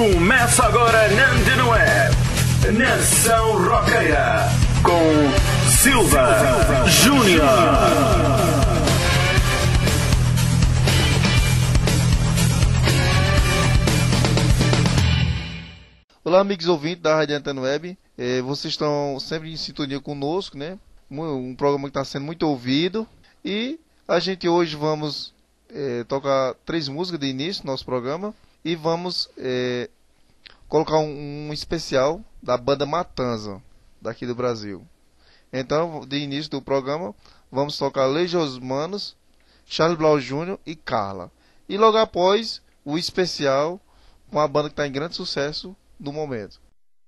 Começa agora na Antena Web, Nação Roqueira, com Silva Júnior. Olá, amigos ouvintes da Rádio Antena Web. Vocês estão sempre em sintonia conosco, né? Um programa que está sendo muito ouvido. E a gente hoje vamos tocar 3 músicas de início do nosso programa. E vamos colocar um especial da banda Matanza, daqui do Brasil. Então, de início do programa, vamos tocar Legião dos Manos, Charlie Brown Jr. e Carla. E logo após, o especial com a banda que está em grande sucesso do momento.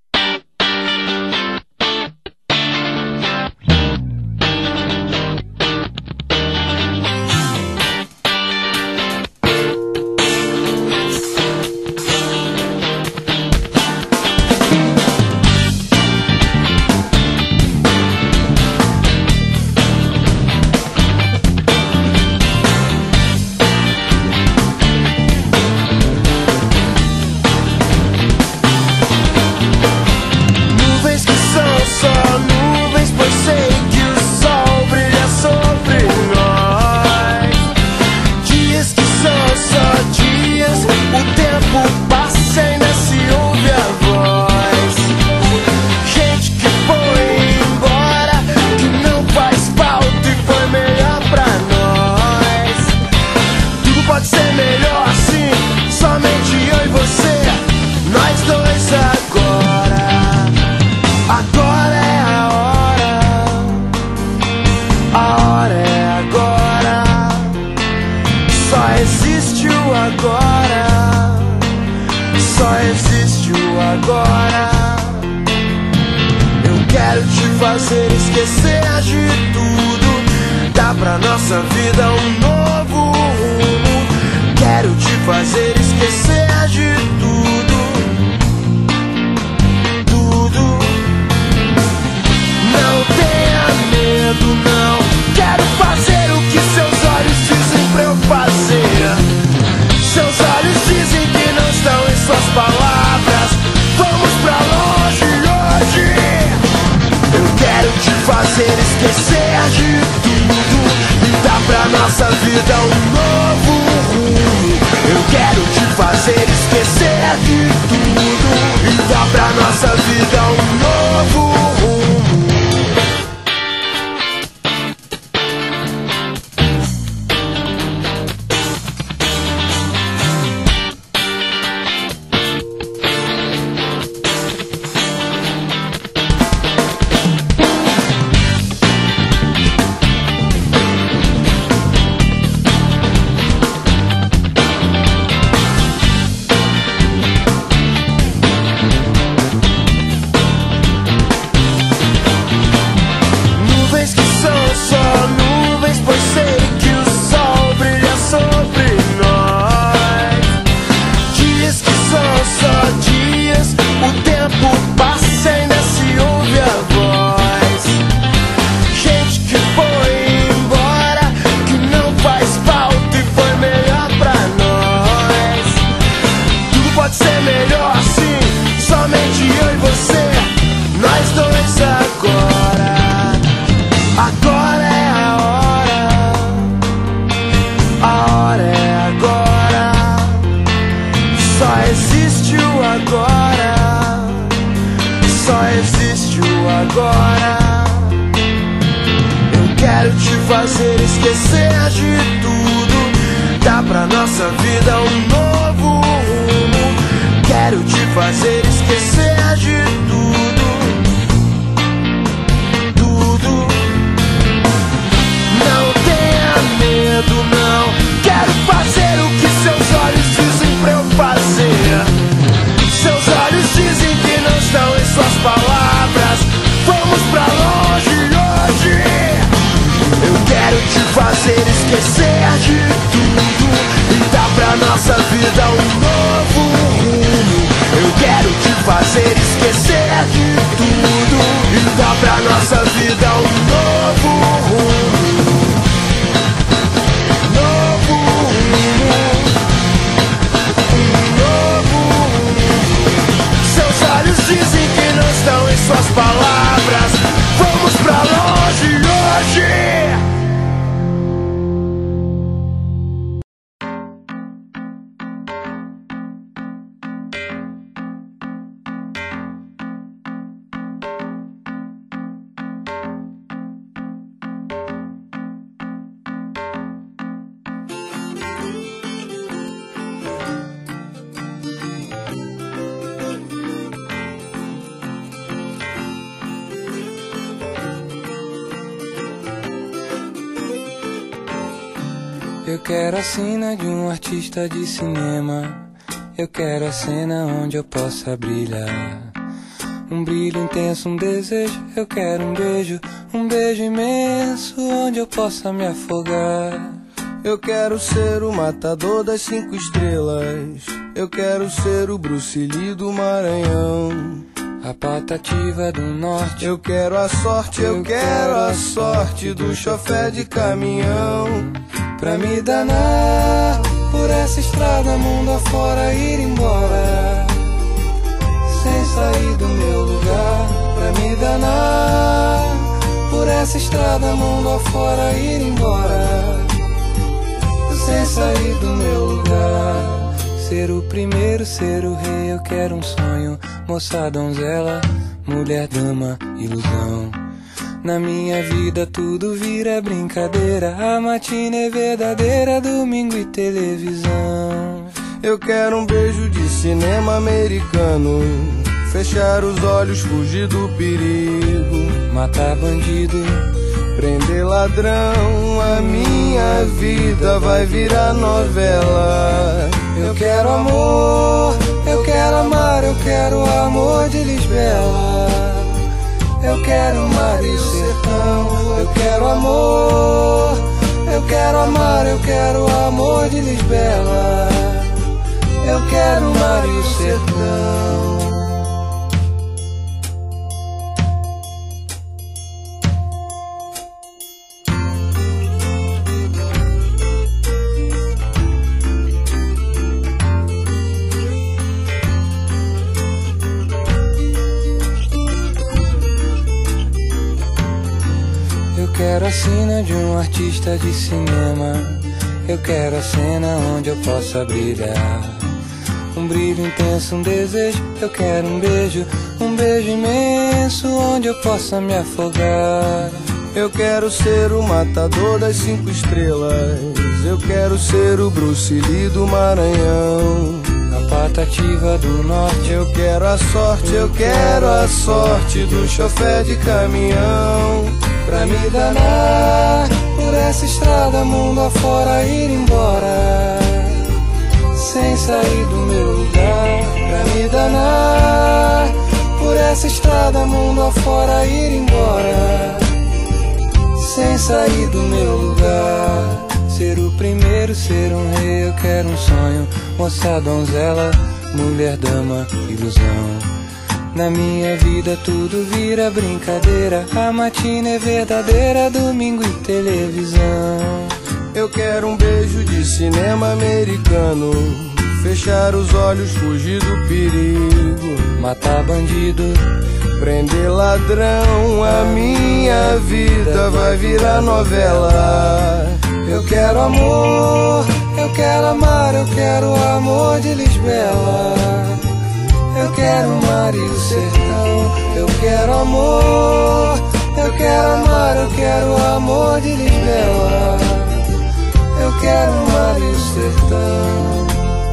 Fazer esquecer de tudo, dá pra nossa vida um novo rumo. Quero te fazer esquecer de tudo, tudo. Não tenha medo, não. Quero fazer o que seus olhos dizem pra eu fazer. Seus olhos dizem que não estão em suas palavras. Vamos pra longe hoje. Eu quero te fazer esquecer de tudo e dar pra nossa vida um novo rumo. Eu quero te fazer esquecer de tudo e dar pra nossa vida um novo rumo. Fazer esquecer de tudo, dá pra nossa vida um novo rumo. Quero te fazer esquecer de tudo, tudo. Não tenha medo, não. Quero fazer o que seus olhos dizem pra eu fazer. Seus olhos dizem que não estão em suas palavras. Vamos pra longe hoje. Eu quero te fazer esquecer de tudo e dar pra nossa vida um novo rumo. Eu quero te fazer esquecer quero a sina de um artista de cinema. Eu quero a cena onde eu possa brilhar. Um brilho intenso, um desejo. Eu quero um beijo imenso onde eu possa me afogar. Eu quero ser o matador das 5 estrelas. Eu quero ser o Bruce Lee do Maranhão, a Patativa do Norte. Eu quero a sorte, eu quero a sorte do chofé de caminhão. Pra me danar por essa estrada mundo afora, ir embora sem sair do meu lugar. Pra me danar por essa estrada mundo afora, ir embora sem sair do meu lugar. Ser o primeiro, ser o rei, eu quero um sonho. Moça, donzela, mulher, dama, ilusão. Na minha vida tudo vira brincadeira. A matina é verdadeira, domingo e televisão. Eu quero um beijo de cinema americano. Fechar os olhos, fugir do perigo. Matar bandido, prender ladrão. A minha vida vai virar novela. Eu quero amor, eu quero amar, eu quero o amor de Lisbela. Eu quero mar e sertão, eu quero amor, eu quero amar, eu quero o amor de Lisbela. Eu quero mar e o sertão. Eu quero a sina de um artista de cinema. Eu quero a cena onde eu possa brilhar. Um brilho intenso, um desejo. Eu quero um beijo imenso onde eu possa me afogar. Eu quero ser o matador das 5 estrelas. Eu quero ser o Bruce Lee do Maranhão, a Patativa do Norte. Eu quero a sorte, eu quero a sorte do chofé de caminhão. Pra me danar por essa estrada mundo afora, ir embora sem sair do meu lugar. Pra me danar por essa estrada mundo afora, ir embora sem sair do meu lugar. Ser o primeiro, ser um rei, eu quero um sonho. Moça, donzela, mulher, dama, ilusão. Na minha vida tudo vira brincadeira. A matina é verdadeira, domingo e televisão. Eu quero um beijo de cinema americano. Fechar os olhos, fugir do perigo. Matar bandido, prender ladrão. A minha vida vai virar novela. Eu quero amor, eu quero amar, eu quero o amor de Lisbela. Eu quero mar e o sertão. Eu quero amor, eu quero amar, eu quero o amor de Lisbela. Eu quero mar e o sertão.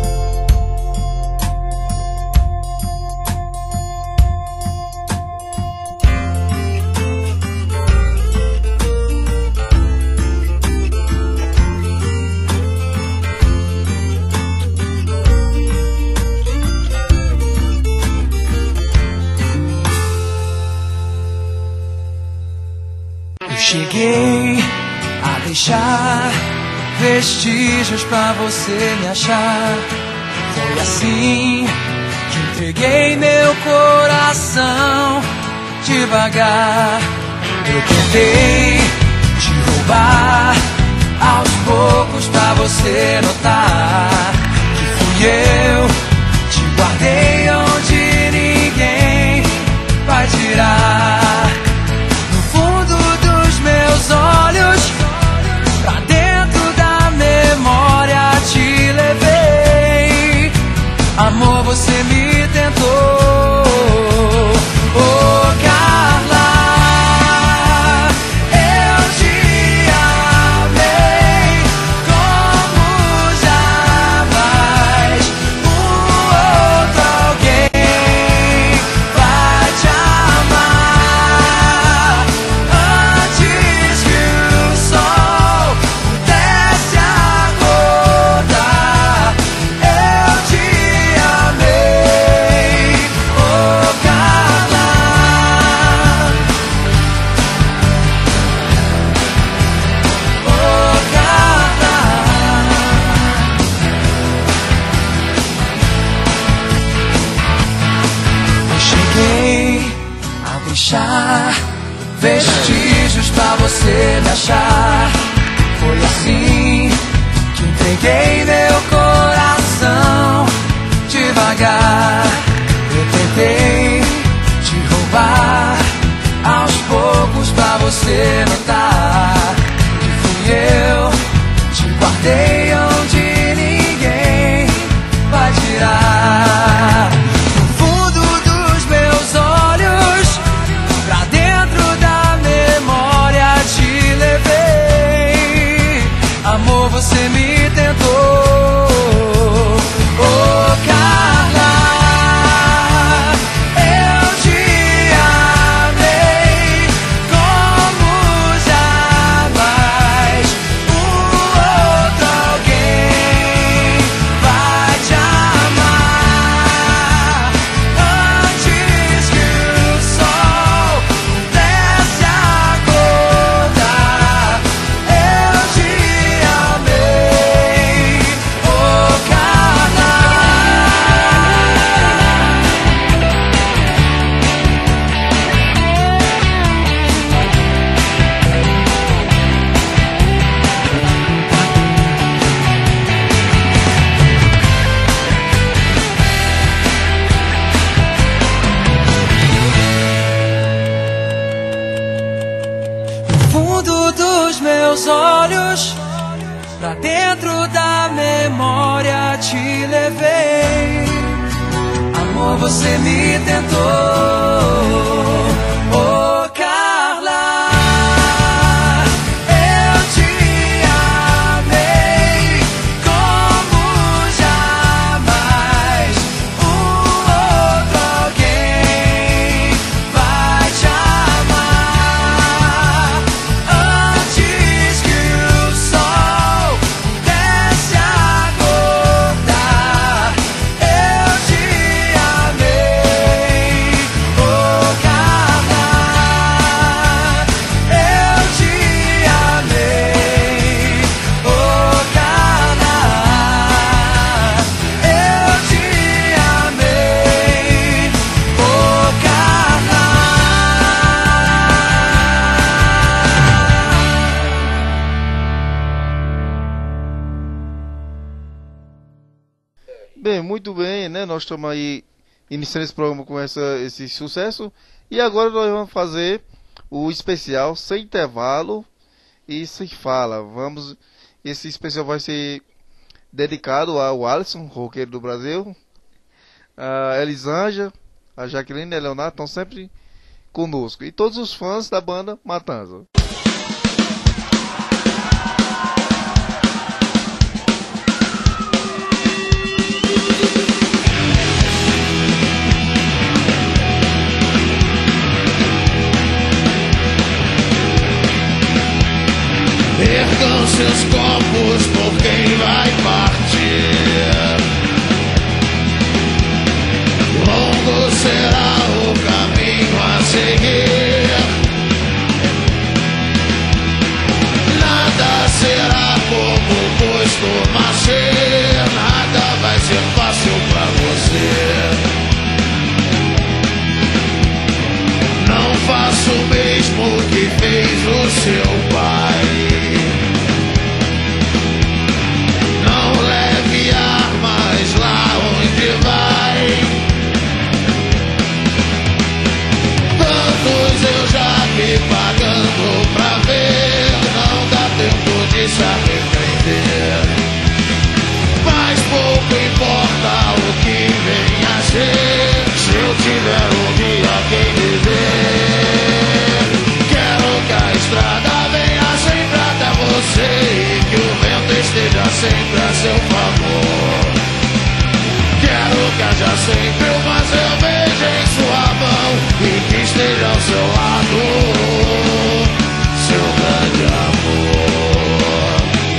Cheguei a deixar vestígios pra você me achar. Foi assim que entreguei meu coração devagar. Eu tentei te roubar aos poucos pra você notar que fui eu. Te guardei onde ninguém vai tirar. No fundo dos meus olhos, pra dentro da memória te levei. Amor, você me tentou. Oh, Carla, eu te amei como jamais outro alguém vai te amar. Antes que o sol pudesse acordar, deixar vestígios pra você me achar. Foi assim que entreguei meu coração. Devagar eu tentei te roubar, aos poucos pra você notar que fui eu. Te guardei onde ninguém vai tirar. No fundo dos meus olhos, pra dentro da memória te levei. Amor, você me tentou. Oh, Carla, eu te amei como jamais outro alguém vai te amar. Antes que o sol pudesse acordar, eu te amei. Oh, Carla. No fundo dos meus olhos, pra dentro da memória te levei. Amor, você me tentou. Oh, Carla, eu te amei como jamais outro alguém vai te amar. Antes que o sol pudesse acordar, eu te amei. Oh, Carla, eu te amei. Oh, Carla, eu te amei. Oh, Carla. Bem, muito bem, né? Nós estamos aí iniciando esse programa com esse sucesso. E agora nós vamos fazer o especial sem intervalo e sem fala. Esse especial vai ser dedicado ao Alisson, roqueiro do Brasil, a Elisângela, a Jaqueline e a Leonardo estão sempre conosco. E todos os fãs da banda Matanza. Ergam seus copos por quem vai partir. Longo será o caminho a seguir. Nada será como costuma ser. Nada vai ser fácil pra você. Não faça o mesmo que fez o seu pai. Não leve armas lá onde vai. Tantos eu já vi pagando pra ver. Não dá tempo de se arrepender. Mas pouco importa o que vem a ser. Se eu tiver um dia quem me ver. Quero que a estrada venha sempre até você e que o vento esteja sempre a seu favor. Quero que haja sempre uma cerveja em sua mão e que esteja ao seu lado seu grande amor.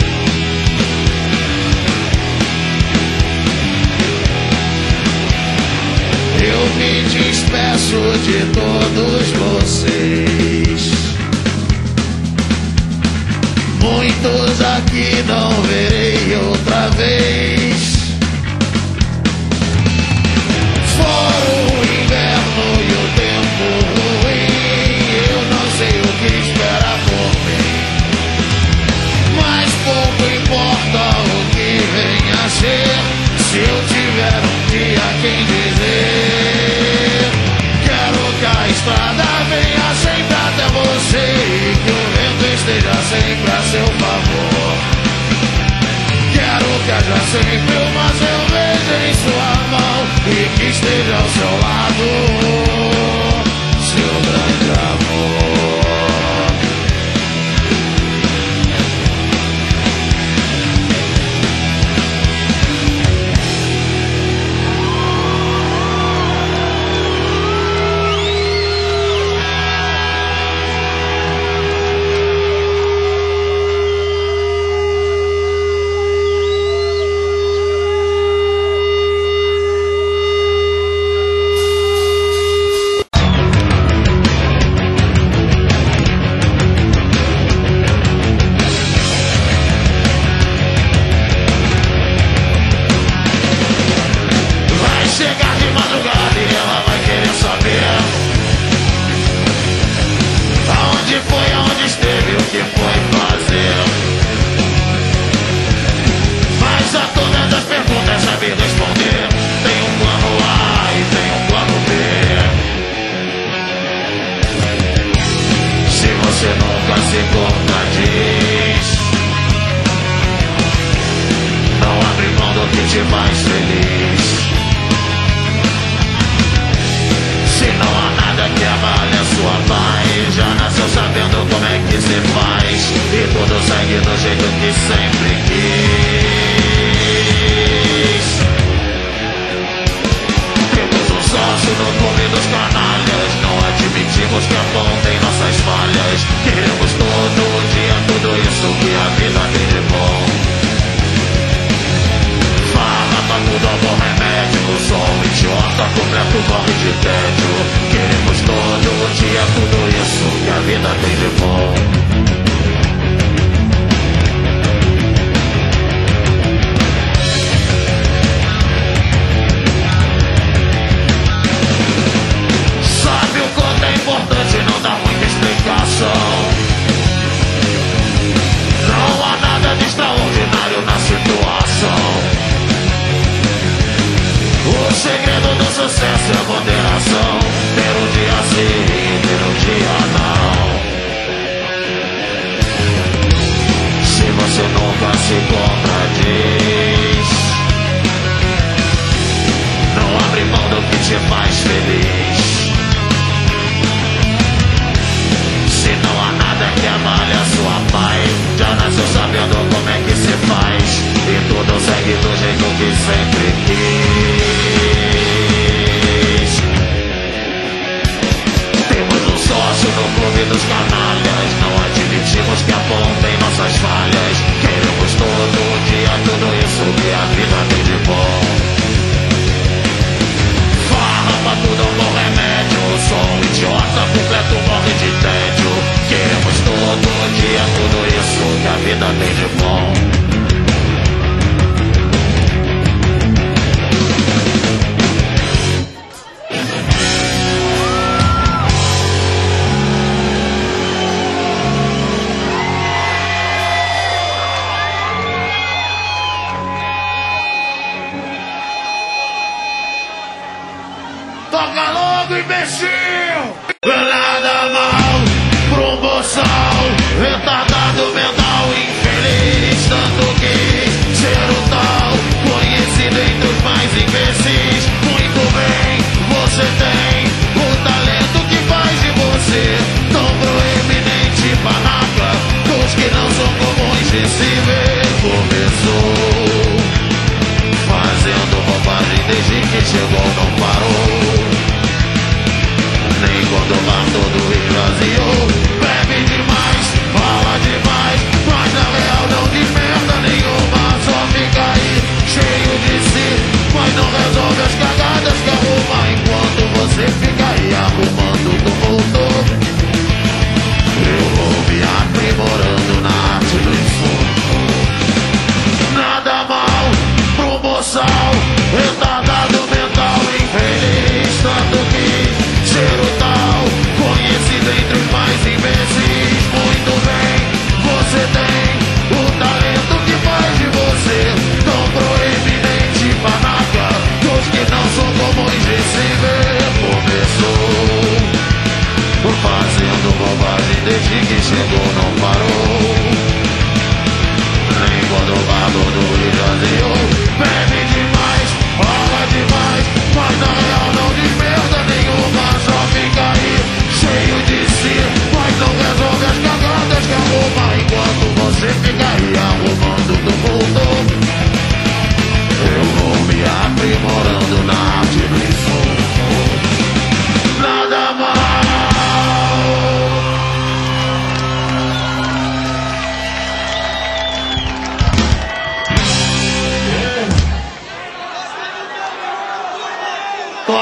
Eu me despeço de todos vocês. Muitos aqui não verei outra vez. Fora o inverno e o tempo ruim. esteja ao seu lado, seu grande amor. Chegar de madrugada e ela vai querer saber aonde foi, aonde esteve, o que foi fazer. Mas a todas as perguntas sabe responder. Tem um plano A e tem um plano B. Se você nunca se contradiz, não abre mão do que te faz feliz. Se não há nada que abale a sua paz, já nasceu sabendo como é que se faz, e tudo segue do jeito que sempre quis. Temos um sócio no clube dos canalhas, não admitimos que apontem nossas falhas. Queremos todo dia tudo isso que a vida tem de bom. Fala pra tudo, bom remédio, sou um idiota completo, morre de tédio. Queremos todo dia tudo isso que a vida tem de bom. Sabe o quanto é importante não dar muita explicação. Não há nada de extraordinário na situação. O segredo do sucesso é a moderação. Ter um dia sim e ter um dia não. Se você nunca se contradiz, não abre mão do que te faz feliz. Se não há nada que abale a sua paz, já nasceu sabendo como é que se faz, e tudo segue do jeito que sempre quis. Temos um sócio no clube dos canalhas, não admitimos que apontem nossas falhas. Queremos todo dia tudo isso que a vida tem de bom. Farra pra tudo, um bom remédio, sou um idiota completo, morre de tédio. Queremos todo dia tudo isso que a vida tem de bom. Toca logo, imbecil! Nada mal pro um boçal, retardado mental, infeliz. Tanto quis ser o tal, conhecido entre os mais imbecis. Muito bem, você tem o talento que faz de você tão proeminente, panaca, dos que não são comuns de se ver. Começou fazendo bobagem desde que chegou, não parou. Nem quando matou do Rio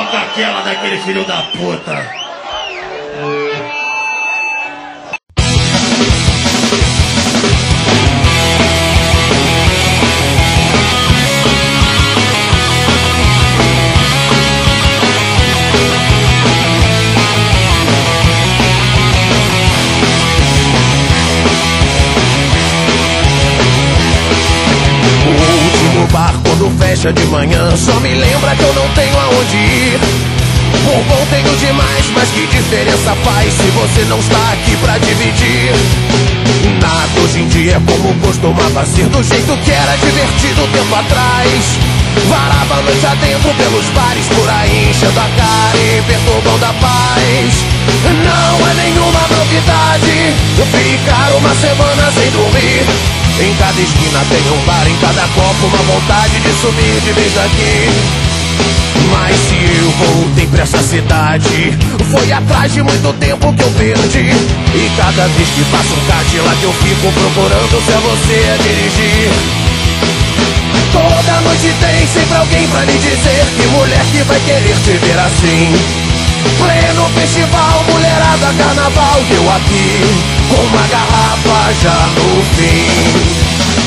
Toca aquela daquele filho da puta. Quando fecha de manhã, só me lembra que eu não tenho aonde ir. Por bom tenho demais, mas que diferença faz se você não está aqui pra dividir? Nada hoje em dia é como costumava ser, do jeito que era divertido tempo atrás. Varava a noite adentro pelos bares por aí, enchendo a cara e perturbando a paz. Não é nenhuma novidade ficar uma semana sem dormir. Em cada esquina tem um bar, em cada copo uma vontade de sumir de vez daqui. Mas se eu voltei pra essa cidade, foi atrás de muito tempo que eu perdi. E cada vez que passa um Cadillac eu fico procurando se é você a dirigir. Toda noite tem sempre alguém pra lhe dizer que mulher que vai querer te ver assim. Pleno festival, mulherada, carnaval, e eu aqui com uma garrafa já no fim.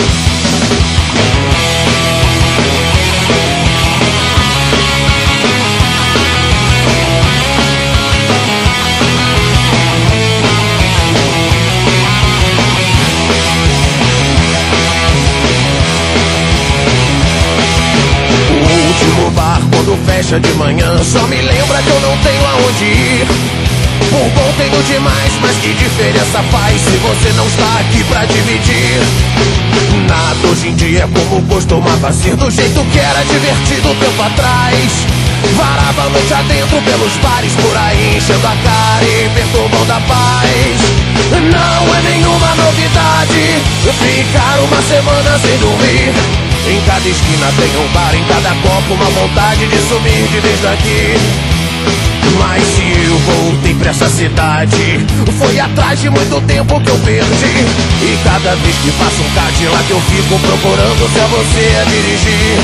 O último bar quando fecha de manhã só me lembra que eu não tenho aonde ir. Por bom tenho demais, mas que diferença faz se você não está aqui pra dividir? Nada hoje em dia é como costumava ser, do jeito que era divertido tempo atrás. Varava a noite adentro pelos bares por aí, enchendo a cara e perturbando a paz. Não é nenhuma novidade ficar uma semana sem dormir. Em cada esquina tem um bar, em cada copo uma vontade de sumir de vez daqui. Mas se eu voltei pra essa cidade, foi atrás de muito tempo que eu perdi. E cada vez que passa um Cadillac eu fico procurando se é você a dirigir.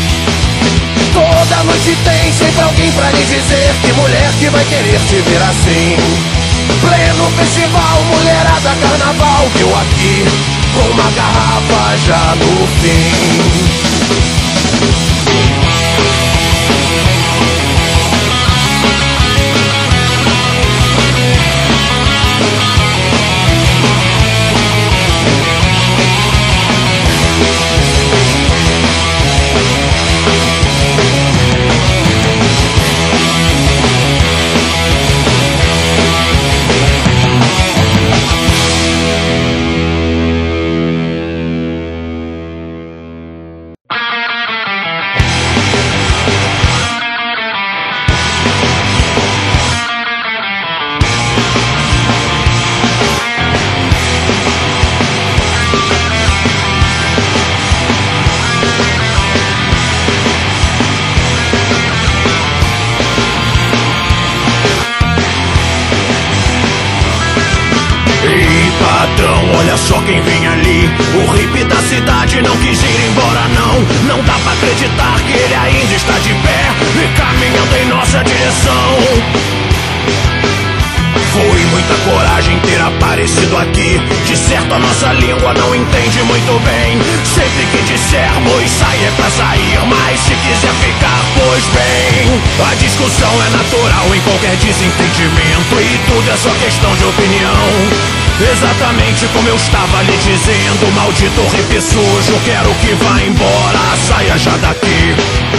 Toda noite tem sempre alguém pra lhe dizer que mulher que vai querer te ver assim. Pleno festival, mulherada, carnaval, eu aqui com uma garrafa já no fim. Olha só quem vem ali, o hippie da cidade não quis ir embora não. Não dá pra acreditar que ele ainda está de pé e caminhando em nossa direção. Foi muita coragem ter aparecido aqui. De certo a nossa língua não entende muito bem. Sempre que dissermos sair é pra sair, mas se quiser ficar, pois bem. A discussão é natural em qualquer desentendimento e tudo é só questão de opinião. Exatamente como eu estava lhe dizendo, maldito hippie sujo, quero que vá embora, saia já daqui.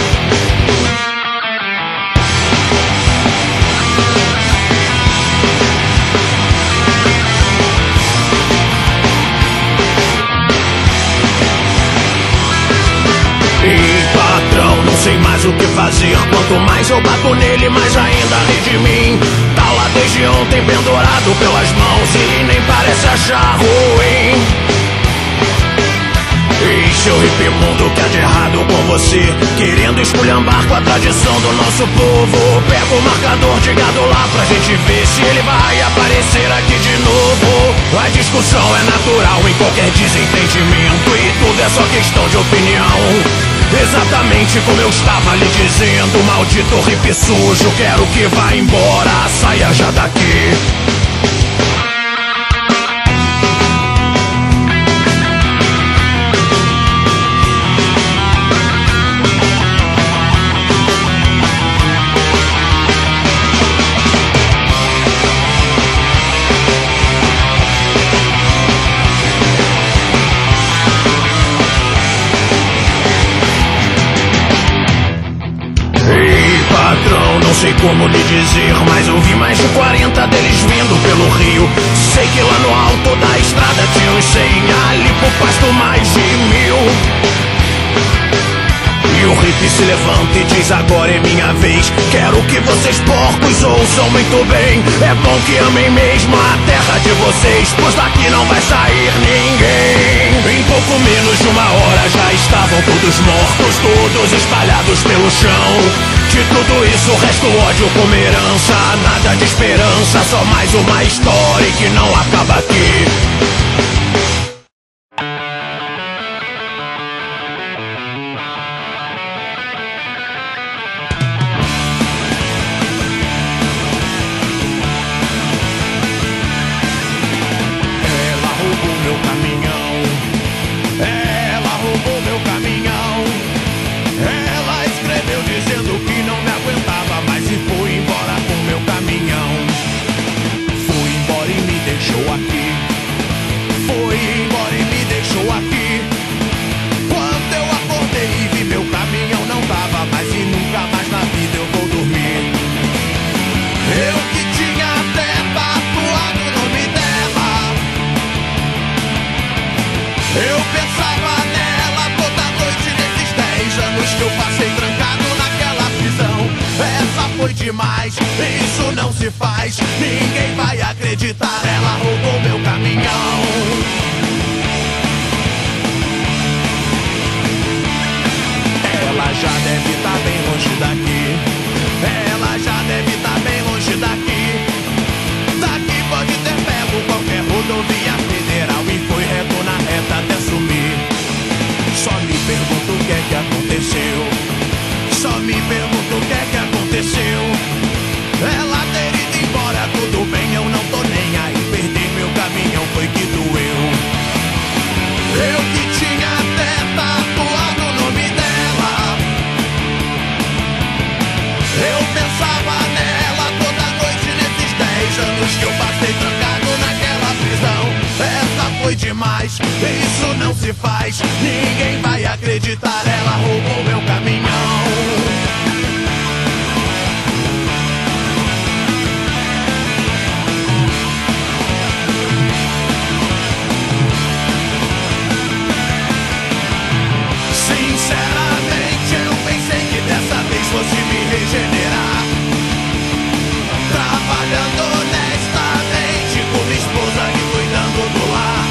Patrão, não sei mais o que fazer. Quanto mais eu bato nele, mais ainda ri de mim. Tá lá desde ontem pendurado pelas mãos e nem parece achar ruim. E seu hippie mundo que há de errado com você, querendo esculhambar com a tradição do nosso povo. Pega o marcador de gado lá pra gente ver se ele vai aparecer aqui de novo. A discussão é natural em qualquer desentendimento e tudo é só questão de opinião. Exatamente como eu estava lhe dizendo, maldito hippie sujo, quero que vá embora, saia já daqui. Não sei como lhe dizer, mas eu vi mais de 40 deles vindo pelo rio. Sei que lá no alto da estrada tinha uns 100, ali pro pasto mais de 1000. E o hippie se levanta e diz: agora é minha vez. Quero que vocês porcos ouçam muito bem. É bom que amem mesmo a terra de vocês, pois daqui não vai sair ninguém. Em pouco menos de uma hora já estavam todos mortos, todos espalhados pelo chão. De tudo isso resta o ódio como herança, nada de esperança, só mais uma história que não acaba aqui. Ela roubou meu caminhão, ela roubou meu caminhão. Ela escreveu dizendo que não me aguentava mais e foi embora com meu caminhão. Foi embora e me deixou aqui. Foi embora e me deixou aqui. Quando eu acordei e vi meu caminhão não tava mais e nunca mais na vida eu vou dormir. Eu que tinha até tatuado o nome dela, eu pensava nela toda noite nesses 10 anos que eu passei trancado naquela prisão. Essa foi demais, isso não se faz, ninguém vai acreditar, ela roubou meu caminhão. Ela já deve estar bem longe daqui, ela já deve estar bem longe daqui. Daqui pode ter pego qualquer rodovia federal e foi reto na reta até sumir. Só me pergunto o que é que aconteceu, só me pergunto o que é que aconteceu. Ela ter ido embora, tudo bem, eu não tô nem aí. Perder meu caminhão foi que doeu. Eu que tinha até tatuado o nome dela, eu pensava nela toda noite nesses 10 anos que eu passei trancado naquela prisão. Essa foi demais, isso não se faz, ninguém vai acreditar, ela roubou meu caminhão. Sinceramente eu pensei que dessa vez fosse me regenerar, trabalhando honestamente com minha esposa e cuidando do lar.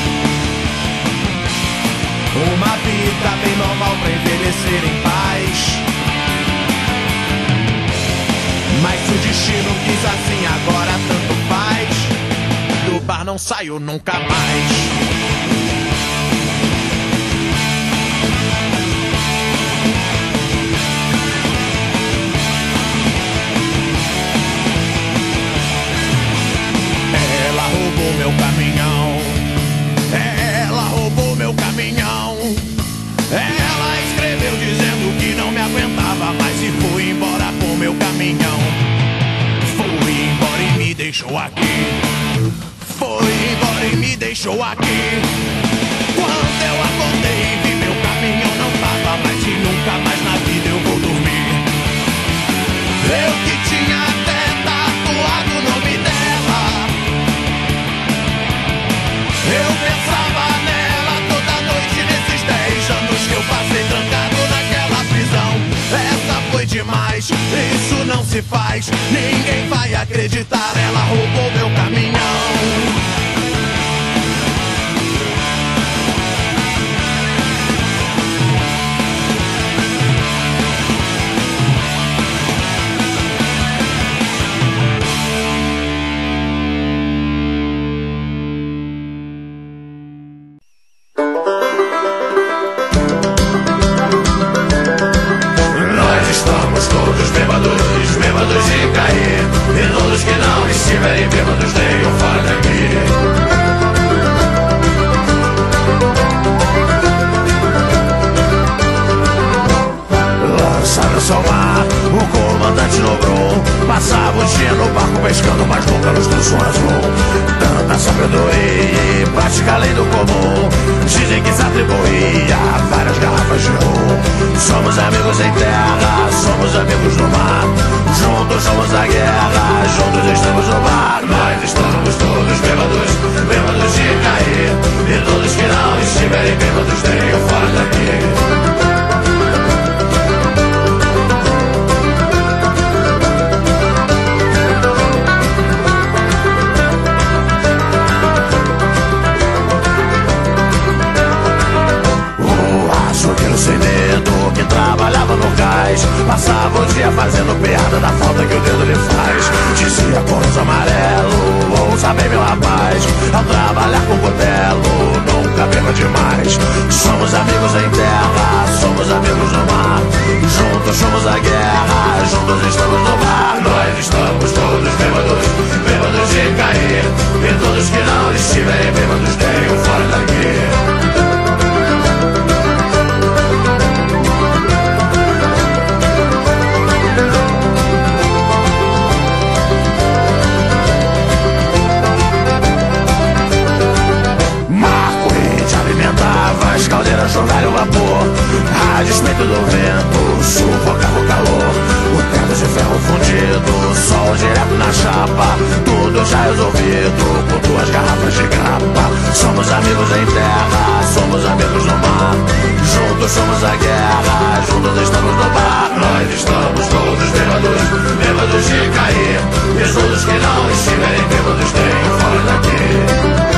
Uma vida bem normal pra envelhecer em paz. Mas se o destino quis assim, agora tanto faz. Do bar não saio nunca mais. Ela roubou meu caminhão, ela roubou meu caminhão. Ela escreveu dizendo que não me aguentava mais e foi embora com meu caminhão. Foi embora e me deixou aqui, foi embora e me deixou aqui. Quando eu acordei e vi meu caminhão não tava mais e nunca mais na vida eu vou dormir. Eu que tinha até tatuado o nome dela, eu pensava nela toda noite nesses 10 anos que eu passei trancado naquela prisão. Essa foi demais, isso não se faz, ninguém vai acreditar, ela roubou meu caminhão. estiverem bêbados, tenham fora daqui. Lançaram-se ao mar, o comandante dobrou. Passava o dia no barco pescando, mas nunca nos trouxe um azul. Tanta sabedoria e prática além do comum. Dizem que se atribuía a várias garrafas de rum. Somos amigos em terra, somos amigos no mar. Juntos somos a guerra, juntos estamos no bar. Nós estamos todos bêbados, bêbados de cair. E todos que não estiverem bêbados, tenham fora daqui. Sem medo, que trabalhava no cais, passava o dia fazendo piada da falta que o dedo lhe faz. Dizia cornos amarelo, ouça bem meu rapaz, ao trabalhar com cutelo, nunca beba demais. Somos amigos em terra, somos amigos no mar. Juntos somos a guerra, juntos estamos no bar. Nós estamos todos bêbados, bêbados de cair. E todos que não estiverem bêbados, tenham fora daqui. As caldeiras jogaram vapor, a despeito do vento, sufocava o calor. O teto de ferro fundido, sol direto na chapa, tudo já resolvido, com 2 garrafas de grapa. Somos amigos em terra, somos amigos no mar. Juntos somos a guerra, juntos estamos no bar. Nós estamos todos bêbados, bêbados de cair. E todos que não estiverem bêbados, tenham fora daqui.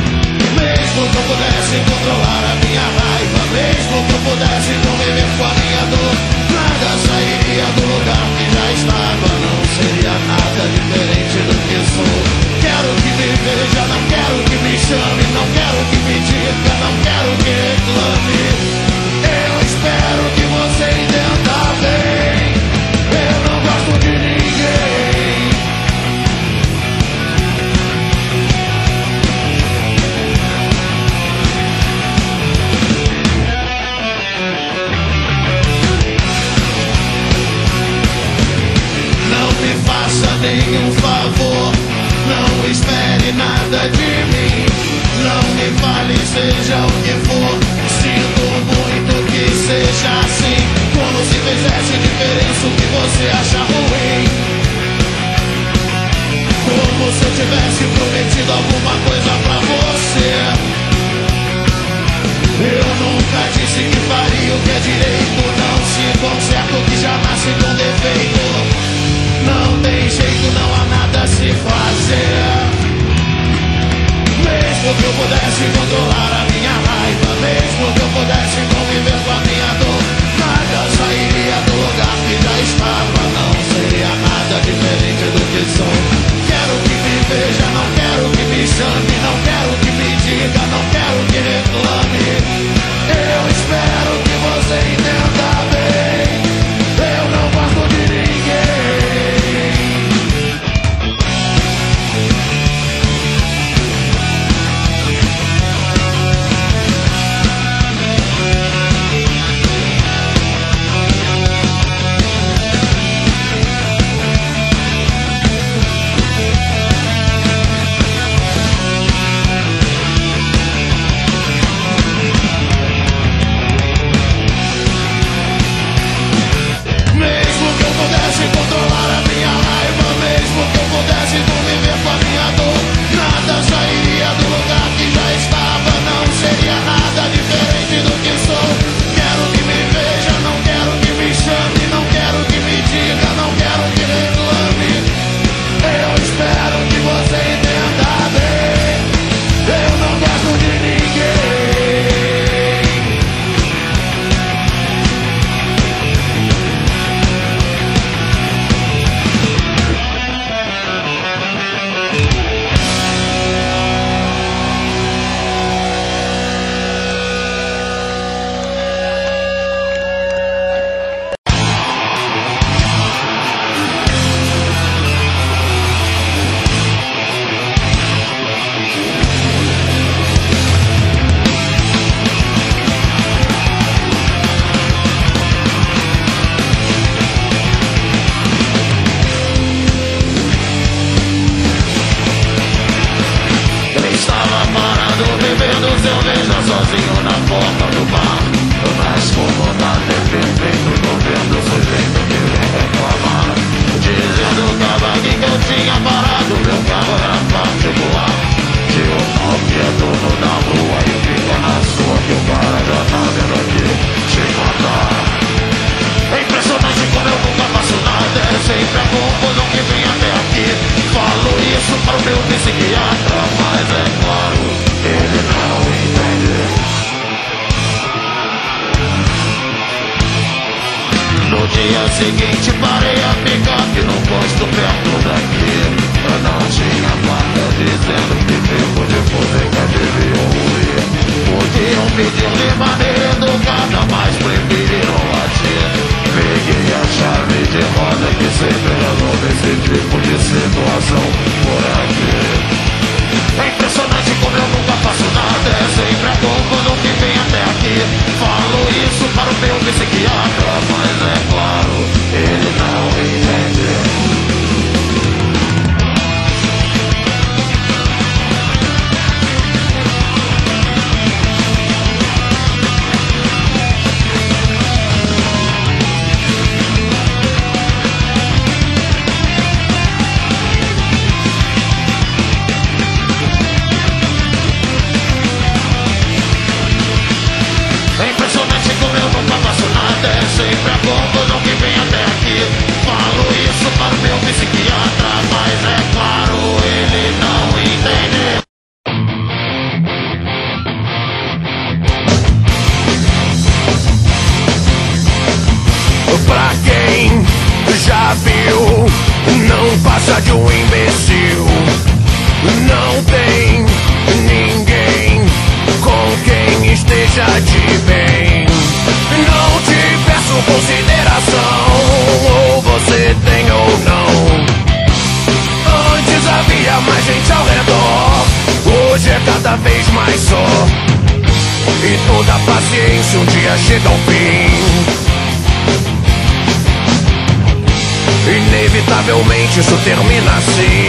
Mesmo que eu pudesse controlar a minha raiva, mesmo que eu pudesse não viver com a minha sairia do lugar que já estava. Não seria nada diferente do que sou. Quero que me veja, não quero que me chame, não quero que me diga, não quero que reclame. Eu espero que você entenda bem. Eu não gosto de ninguém. Não me faça nenhum favor, não espere nada de mim. Não me fale, seja o que for. Sinto muito que seja assim. Como se fizesse diferença o que você acha ruim. Como se eu tivesse prometido alguma coisa pra você. Eu nunca disse que faria o que é direito. Não se conserta o que já nasce com defeito. Não tem jeito, não há nada a se fazer. Mesmo que eu pudesse controlar a minha raiva, mesmo que eu pudesse conviver com a minha dor, nada sairia do lugar que já estava. Não seria nada diferente do que sou. Quero que me veja, não quero que me chame, não quero que me diga, não quero que reclame. Eu espero que você entenda bem. Eu não gosto de ninguém. Controlar a minha raiva, mesmo que eu pudesse conviver com a minha dor, nada sairia do lugar que já estava. Não seria nada diferente do que sou. Quero que me veja, não quero que me chame, não quero que me diga, não quero que reclame. Eu espero que você entenda bem. Eu não gosto de ninguém. Sozinho na porta do bar, mas com vontade de perfeito, tô vendo o sujeito que vem reclamar, dizendo que a vaga que eu tinha parado, meu carro era particular. Se o mal que é dono da rua e fica na sua, que o cara já tá vendo aqui te matar. É impressionante como eu nunca faço nada, é sempre a confusão que vem até aqui. Falo isso para o meu psiquiatra, mas é claro, ele não entende. No dia seguinte parei a picape no posto perto daqui. Eu não tinha placa dizendo que tipo de música deviam ouvir. Podiam pedir de maneira educada, mas preferiram latir. Peguei a chave de roda que sempre resolve esse tipo de situação por aqui. É impressionante como eu nunca faço nada, é sempre a confusão que vem até aqui. Falo isso para o meu psiquiatra, mas é claro, ele não entende. de um imbecil. Não tem ninguém com quem esteja de bem. Não te peço consideração, ou você tem ou não. Antes havia mais gente ao redor, hoje é cada vez mais só. E toda paciência um dia chega ao fim. Inevitavelmente isso termina assim.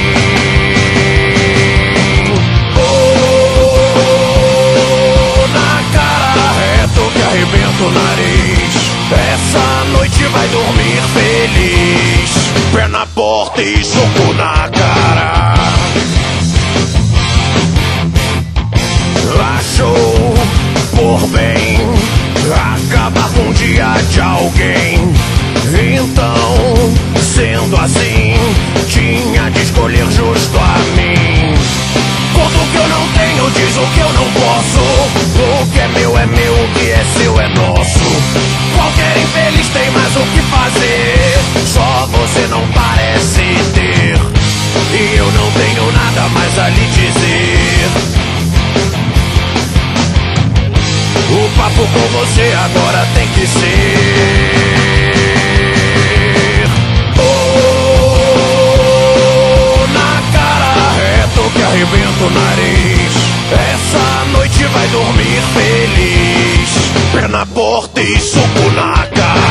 Oh, na cara reto que arrebenta o nariz. Essa noite vai dormir feliz. Pé na porta e soco na cara. Achou por bem acabar com o dia de alguém. Então, sendo assim, tinha de escolher justo a mim. Conta o que eu não tenho, diz o que eu não posso. O que é meu, o que é seu é nosso. Qualquer infeliz tem mais o que fazer, só você não parece ter. E eu não tenho nada mais a lhe dizer. O papo com você agora tem que ser. Oh, na cara reto que arrebenta o nariz. Essa noite vai dormir feliz. Pé na porta e soco na cara.